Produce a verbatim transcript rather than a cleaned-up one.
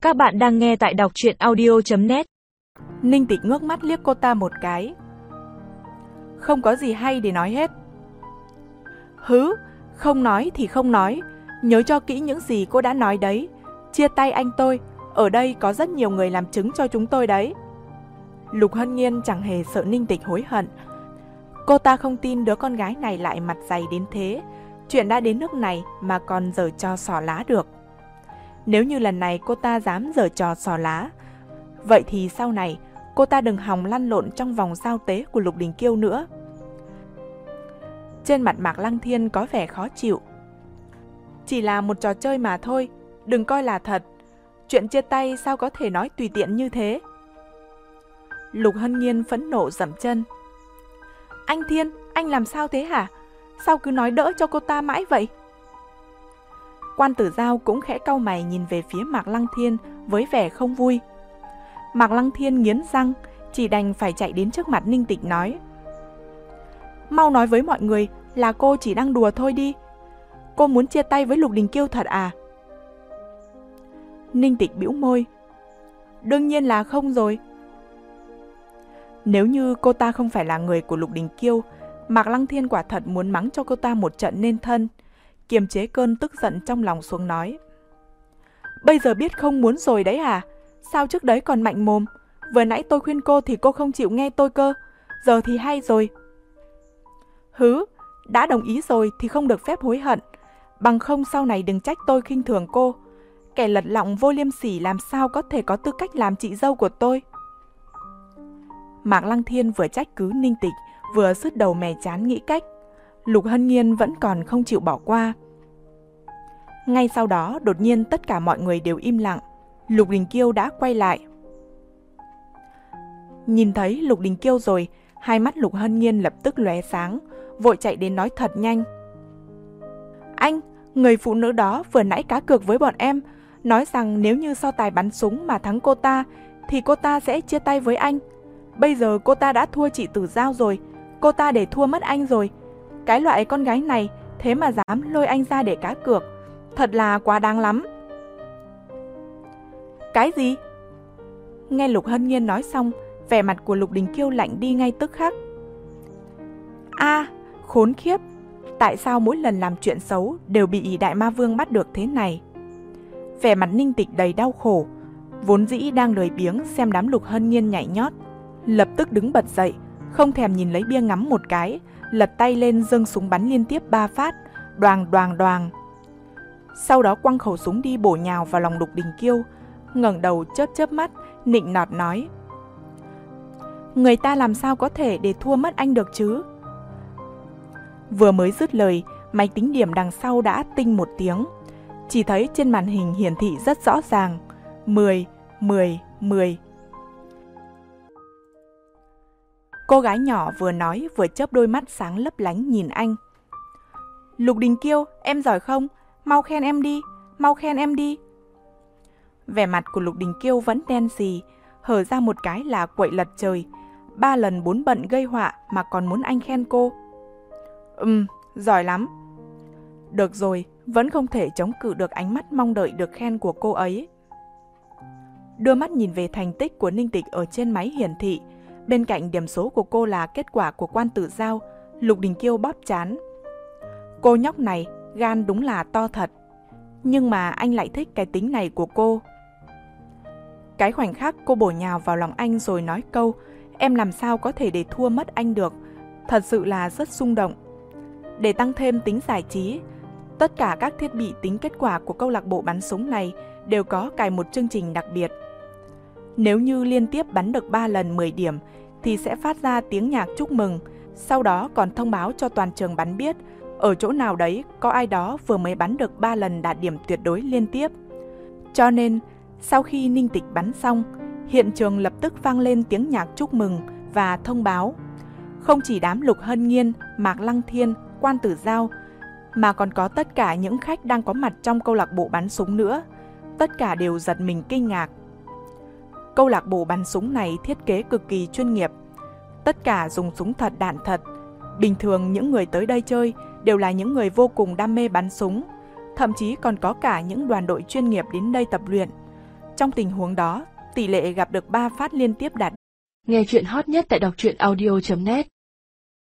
Các bạn đang nghe tại đọc truyện audio chấm net. Ninh Tịch ngước mắt liếc cô ta một cái. Không có gì hay để nói hết. Hứ, không nói thì không nói. Nhớ cho kỹ những gì cô đã nói đấy. Chia tay anh tôi, ở đây có rất nhiều người làm chứng cho chúng tôi đấy. Lục Hân Nhiên chẳng hề sợ Ninh Tịch hối hận. Cô ta không tin đứa con gái này lại mặt dày đến thế. Chuyện đã đến nước này mà còn giở trò xỏ lá được. Nếu như lần này cô ta dám giở trò xỏ lá, vậy thì sau này cô ta đừng hòng lăn lộn trong vòng giao tế của Lục Đình Kiêu nữa. Trên mặt Mạc Lăng Thiên có vẻ khó chịu. Chỉ là một trò chơi mà thôi, đừng coi là thật. Chuyện chia tay sao có thể nói tùy tiện như thế? Lục Hân Nhiên phẫn nộ giẫm chân. Anh Thiên, anh làm sao thế hả? Sao cứ nói đỡ cho cô ta mãi vậy? Quan Tử Giao cũng khẽ cau mày nhìn về phía Mạc Lăng Thiên với vẻ không vui. Mạc Lăng Thiên nghiến răng, chỉ đành phải chạy đến trước mặt Ninh Tịch nói. Mau nói với mọi người là cô chỉ đang đùa thôi đi. Cô muốn chia tay với Lục Đình Kiêu thật à? Ninh Tịch bĩu môi. Đương nhiên là không rồi. Nếu như cô ta không phải là người của Lục Đình Kiêu, Mạc Lăng Thiên quả thật muốn mắng cho cô ta một trận nên thân. Kiềm chế cơn tức giận trong lòng xuống nói. Bây giờ biết không muốn rồi đấy à? Sao trước đấy còn mạnh mồm? Vừa nãy tôi khuyên cô thì cô không chịu nghe tôi cơ. Giờ thì hay rồi. Hứ, đã đồng ý rồi thì không được phép hối hận. Bằng không sau này đừng trách tôi khinh thường cô. Kẻ lật lọng vô liêm sỉ làm sao có thể có tư cách làm chị dâu của tôi. Mạc Lăng Thiên vừa trách cứ Ninh Tịch, vừa sứt đầu mè chán nghĩ cách. Lục Hân Nhiên vẫn còn không chịu bỏ qua. Ngay sau đó đột nhiên tất cả mọi người đều im lặng. Lục Đình Kiêu đã quay lại. Nhìn thấy Lục Đình Kiêu rồi, hai mắt Lục Hân Nhiên lập tức lóe sáng, vội chạy đến nói thật nhanh. Anh, người phụ nữ đó vừa nãy cá cược với bọn em, nói rằng nếu như so tài bắn súng mà thắng cô ta, thì cô ta sẽ chia tay với anh. Bây giờ cô ta đã thua chị Tử Giao rồi, cô ta để thua mất anh rồi. Cái loại con gái này thế mà dám lôi anh ra để cá cược, thật là quá đáng lắm. Cái gì? Nghe Lục Hân Nhiên nói xong, vẻ mặt của Lục Đình Kiêu lạnh đi ngay tức khắc. A, à, khốn khiếp, tại sao mỗi lần làm chuyện xấu đều bị Đại Ma Vương bắt được thế này? Vẻ mặt Ninh Tịch đầy đau khổ, vốn dĩ đang lười biếng xem đám Lục Hân Nhiên nhảy nhót, lập tức đứng bật dậy, không thèm nhìn lấy bia ngắm một cái, lật tay lên giương súng bắn liên tiếp ba phát, đoàng đoàng đoàng. Sau đó quăng khẩu súng đi bổ nhào vào lòng Lục Đình Kiêu, ngẩng đầu chớp chớp mắt, nịnh nọt nói. Người ta làm sao có thể để thua mất anh được chứ? Vừa mới dứt lời, máy tính điểm đằng sau đã tinh một tiếng. Chỉ thấy trên màn hình hiển thị rất rõ ràng, mười, mười, mười. Cô gái nhỏ vừa nói vừa chớp đôi mắt sáng lấp lánh nhìn anh. Lục Đình Kiêu, em giỏi không? Mau khen em đi, mau khen em đi. Vẻ mặt của Lục Đình Kiêu vẫn đen xì, hở ra một cái là quậy lật trời. Ba lần bốn bận gây họa mà còn muốn anh khen cô. Ừm, giỏi lắm. Được rồi, vẫn không thể chống cự được ánh mắt mong đợi được khen của cô ấy. Đưa mắt nhìn về thành tích của Ninh Tịch ở trên máy hiển thị. Bên cạnh điểm số của cô là kết quả của Quan Tử Giao. Lục Đình Kiêu bóp trán. Cô nhóc này, gan đúng là to thật. Nhưng mà anh lại thích cái tính này của cô. Cái khoảnh khắc cô bổ nhào vào lòng anh rồi nói câu em làm sao có thể để thua mất anh được, thật sự là rất xung động. Để tăng thêm tính giải trí, tất cả các thiết bị tính kết quả của câu lạc bộ bắn súng này đều có cài một chương trình đặc biệt. Nếu như liên tiếp bắn được ba lần mười điểm thì sẽ phát ra tiếng nhạc chúc mừng, sau đó còn thông báo cho toàn trường bắn biết ở chỗ nào đấy có ai đó vừa mới bắn được ba lần đạt điểm tuyệt đối liên tiếp. Cho nên, sau khi Ninh Tịch bắn xong, hiện trường lập tức vang lên tiếng nhạc chúc mừng và thông báo. Không chỉ đám Lục Hân Nhiên, Mạc Lăng Thiên, Quan Tử Giao, mà còn có tất cả những khách đang có mặt trong câu lạc bộ bắn súng nữa. Tất cả đều giật mình kinh ngạc. Câu lạc bộ bắn súng này thiết kế cực kỳ chuyên nghiệp. Tất cả dùng súng thật đạn thật. Bình thường những người tới đây chơi đều là những người vô cùng đam mê bắn súng. Thậm chí còn có cả những đoàn đội chuyên nghiệp đến đây tập luyện. Trong tình huống đó, tỷ lệ gặp được ba phát liên tiếp đạt. Nghe chuyện hot nhất tại đọc truyện audio chấm net